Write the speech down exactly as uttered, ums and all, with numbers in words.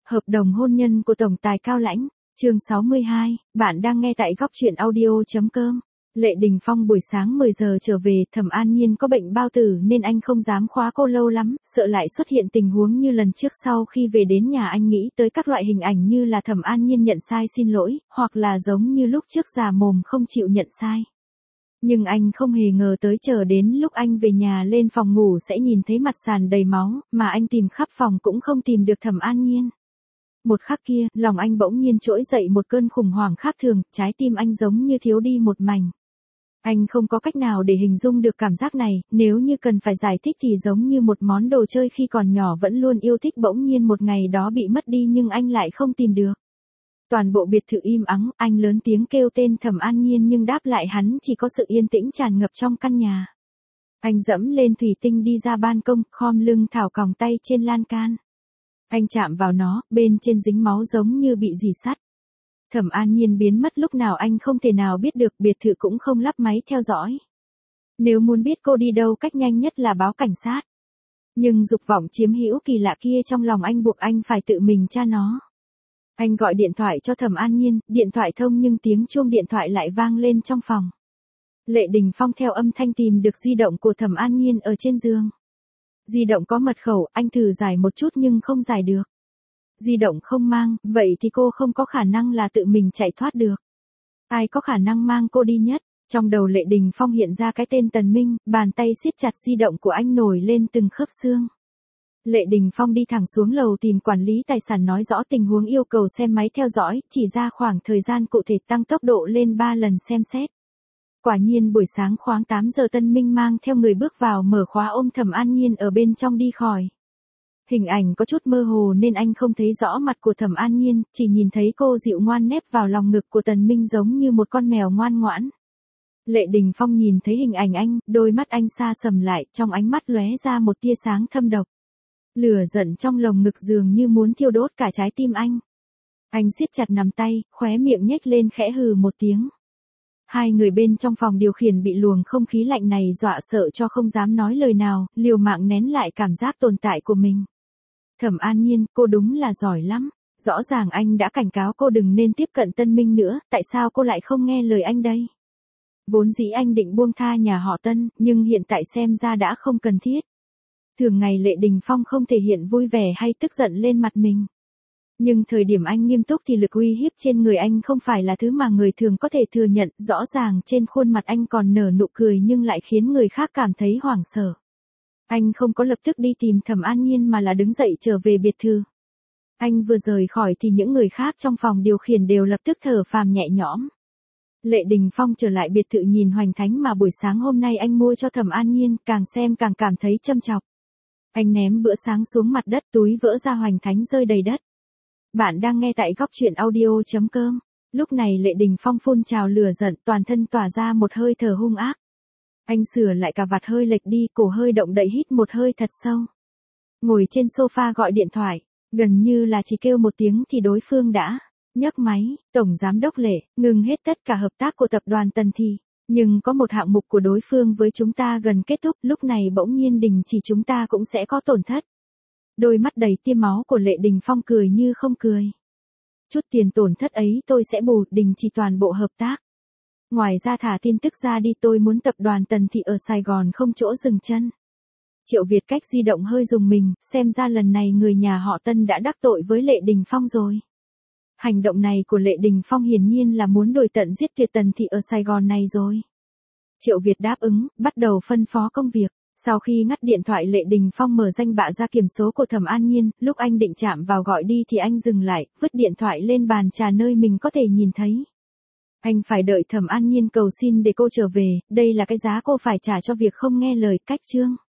Hợp đồng hôn nhân của tổng tài Cao Lãnh, chương sáu mươi hai, bạn đang nghe tại góc truyện audio.com. Lệ Đình Phong buổi sáng mười giờ trở về, Thẩm An Nhiên có bệnh bao tử nên anh không dám khóa cô lâu lắm, sợ lại xuất hiện tình huống như lần trước. Sau khi về đến nhà anh nghĩ tới các loại hình ảnh như là Thẩm An Nhiên nhận sai xin lỗi, hoặc là giống như lúc trước già mồm không chịu nhận sai. Nhưng anh không hề ngờ tới chờ đến lúc anh về nhà lên phòng ngủ sẽ nhìn thấy mặt sàn đầy máu, mà anh tìm khắp phòng cũng không tìm được Thẩm An Nhiên. Một khắc kia, lòng anh bỗng nhiên trỗi dậy một cơn khủng hoảng khác thường, trái tim anh giống như thiếu đi một mảnh. Anh không có cách nào để hình dung được cảm giác này, nếu như cần phải giải thích thì giống như một món đồ chơi khi còn nhỏ vẫn luôn yêu thích bỗng nhiên một ngày đó bị mất đi nhưng anh lại không tìm được. Toàn bộ biệt thự im ắng, anh lớn tiếng kêu tên Thẩm An Nhiên nhưng đáp lại hắn chỉ có sự yên tĩnh tràn ngập trong căn nhà. Anh dẫm lên thủy tinh đi ra ban công, khom lưng thảo còng tay trên lan can. Anh chạm vào nó, bên trên dính máu giống như bị rỉ sắt. Thẩm An Nhiên biến mất lúc nào anh không thể nào biết được, biệt thự cũng không lắp máy theo dõi. Nếu muốn biết cô đi đâu, cách nhanh nhất là báo cảnh sát. Nhưng dục vọng chiếm hữu kỳ lạ kia trong lòng anh buộc anh phải tự mình tra nó. Anh gọi điện thoại cho Thẩm An Nhiên, điện thoại thông nhưng tiếng chuông điện thoại lại vang lên trong phòng. Lệ Đình Phong theo âm thanh tìm được di động của Thẩm An Nhiên ở trên giường. Di động có mật khẩu, anh thử giải một chút nhưng không giải được. Di động không mang, vậy thì cô không có khả năng là tự mình chạy thoát được. Ai có khả năng mang cô đi nhất? Trong đầu Lệ Đình Phong hiện ra cái tên Tần Minh, bàn tay siết chặt di động của anh nổi lên từng khớp xương. Lệ Đình Phong đi thẳng xuống lầu tìm quản lý tài sản nói rõ tình huống, yêu cầu xem máy theo dõi, chỉ ra khoảng thời gian cụ thể, tăng tốc độ lên ba lần xem xét. Quả nhiên buổi sáng khoảng tám giờ Tân Minh mang theo người bước vào, mở khóa ôm Thẩm An Nhiên ở bên trong đi khỏi. Hình ảnh có chút mơ hồ nên anh không thấy rõ mặt của Thẩm An Nhiên, chỉ nhìn thấy cô dịu ngoan nép vào lòng ngực của Tần Minh giống như một con mèo ngoan ngoãn. Lệ Đình Phong nhìn thấy hình ảnh anh, đôi mắt anh xa sầm lại, trong ánh mắt lóe ra một tia sáng thâm độc. Lửa giận trong lồng ngực dường như muốn thiêu đốt cả trái tim anh. Anh siết chặt nắm tay, khóe miệng nhếch lên khẽ hừ một tiếng. Hai người bên trong phòng điều khiển bị luồng không khí lạnh này dọa sợ cho không dám nói lời nào, liều mạng nén lại cảm giác tồn tại của mình. Thẩm An Nhiên, cô đúng là giỏi lắm. Rõ ràng anh đã cảnh cáo cô đừng nên tiếp cận Tân Minh nữa, tại sao cô lại không nghe lời anh đây? Vốn dĩ anh định buông tha nhà họ Tân, nhưng hiện tại xem ra đã không cần thiết. Thường ngày Lệ Đình Phong không thể hiện vui vẻ hay tức giận lên mặt mình. Nhưng thời điểm anh nghiêm túc thì lực uy hiếp trên người anh không phải là thứ mà người thường có thể thừa nhận, rõ ràng trên khuôn mặt anh còn nở nụ cười nhưng lại khiến người khác cảm thấy hoảng sợ. Anh không có lập tức đi tìm Thẩm An Nhiên mà là đứng dậy trở về biệt thự. Anh vừa rời khỏi thì những người khác trong phòng điều khiển đều lập tức thở phào nhẹ nhõm. Lệ Đình Phong trở lại biệt thự nhìn hoành thánh mà buổi sáng hôm nay anh mua cho Thẩm An Nhiên, càng xem càng cảm thấy châm chọc. Anh ném bữa sáng xuống mặt đất, túi vỡ ra hoành thánh rơi đầy đất. Bạn đang nghe tại góc truyện audio.com. Lúc này Lệ Đình Phong phun trào lửa giận, toàn thân tỏa ra một hơi thở hung ác. Anh sửa lại cà vạt hơi lệch đi, cổ hơi động đậy hít một hơi thật sâu. Ngồi trên sofa gọi điện thoại, gần như là chỉ kêu một tiếng thì đối phương đã nhấc máy. Tổng giám đốc Lệ, ngừng hết tất cả hợp tác của tập đoàn Tần Thị. Nhưng có một hạng mục của đối phương với chúng ta gần kết thúc, lúc này bỗng nhiên đình chỉ, chúng ta cũng sẽ có tổn thất. Đôi mắt đầy tia máu của Lệ Đình Phong cười như không cười. Chút tiền tổn thất ấy tôi sẽ bù, đình chỉ toàn bộ hợp tác. Ngoài ra thả tin tức ra đi, tôi muốn tập đoàn Tần Thị ở Sài Gòn không chỗ dừng chân. Triệu Việt cách di động hơi rùng mình, xem ra lần này người nhà họ Tân đã đắc tội với Lệ Đình Phong rồi. Hành động này của Lệ Đình Phong hiển nhiên là muốn đuổi tận giết tuyệt Tần Thị ở Sài Gòn này rồi. Triệu Việt đáp ứng, bắt đầu phân phó công việc. Sau khi ngắt điện thoại, Lệ Đình Phong mở danh bạ ra kiểm số của Thẩm An Nhiên, lúc anh định chạm vào gọi đi thì anh dừng lại, vứt điện thoại lên bàn trà nơi mình có thể nhìn thấy. Anh phải đợi Thẩm An Nhiên cầu xin để cô trở về, đây là cái giá cô phải trả cho việc không nghe lời. Cách chương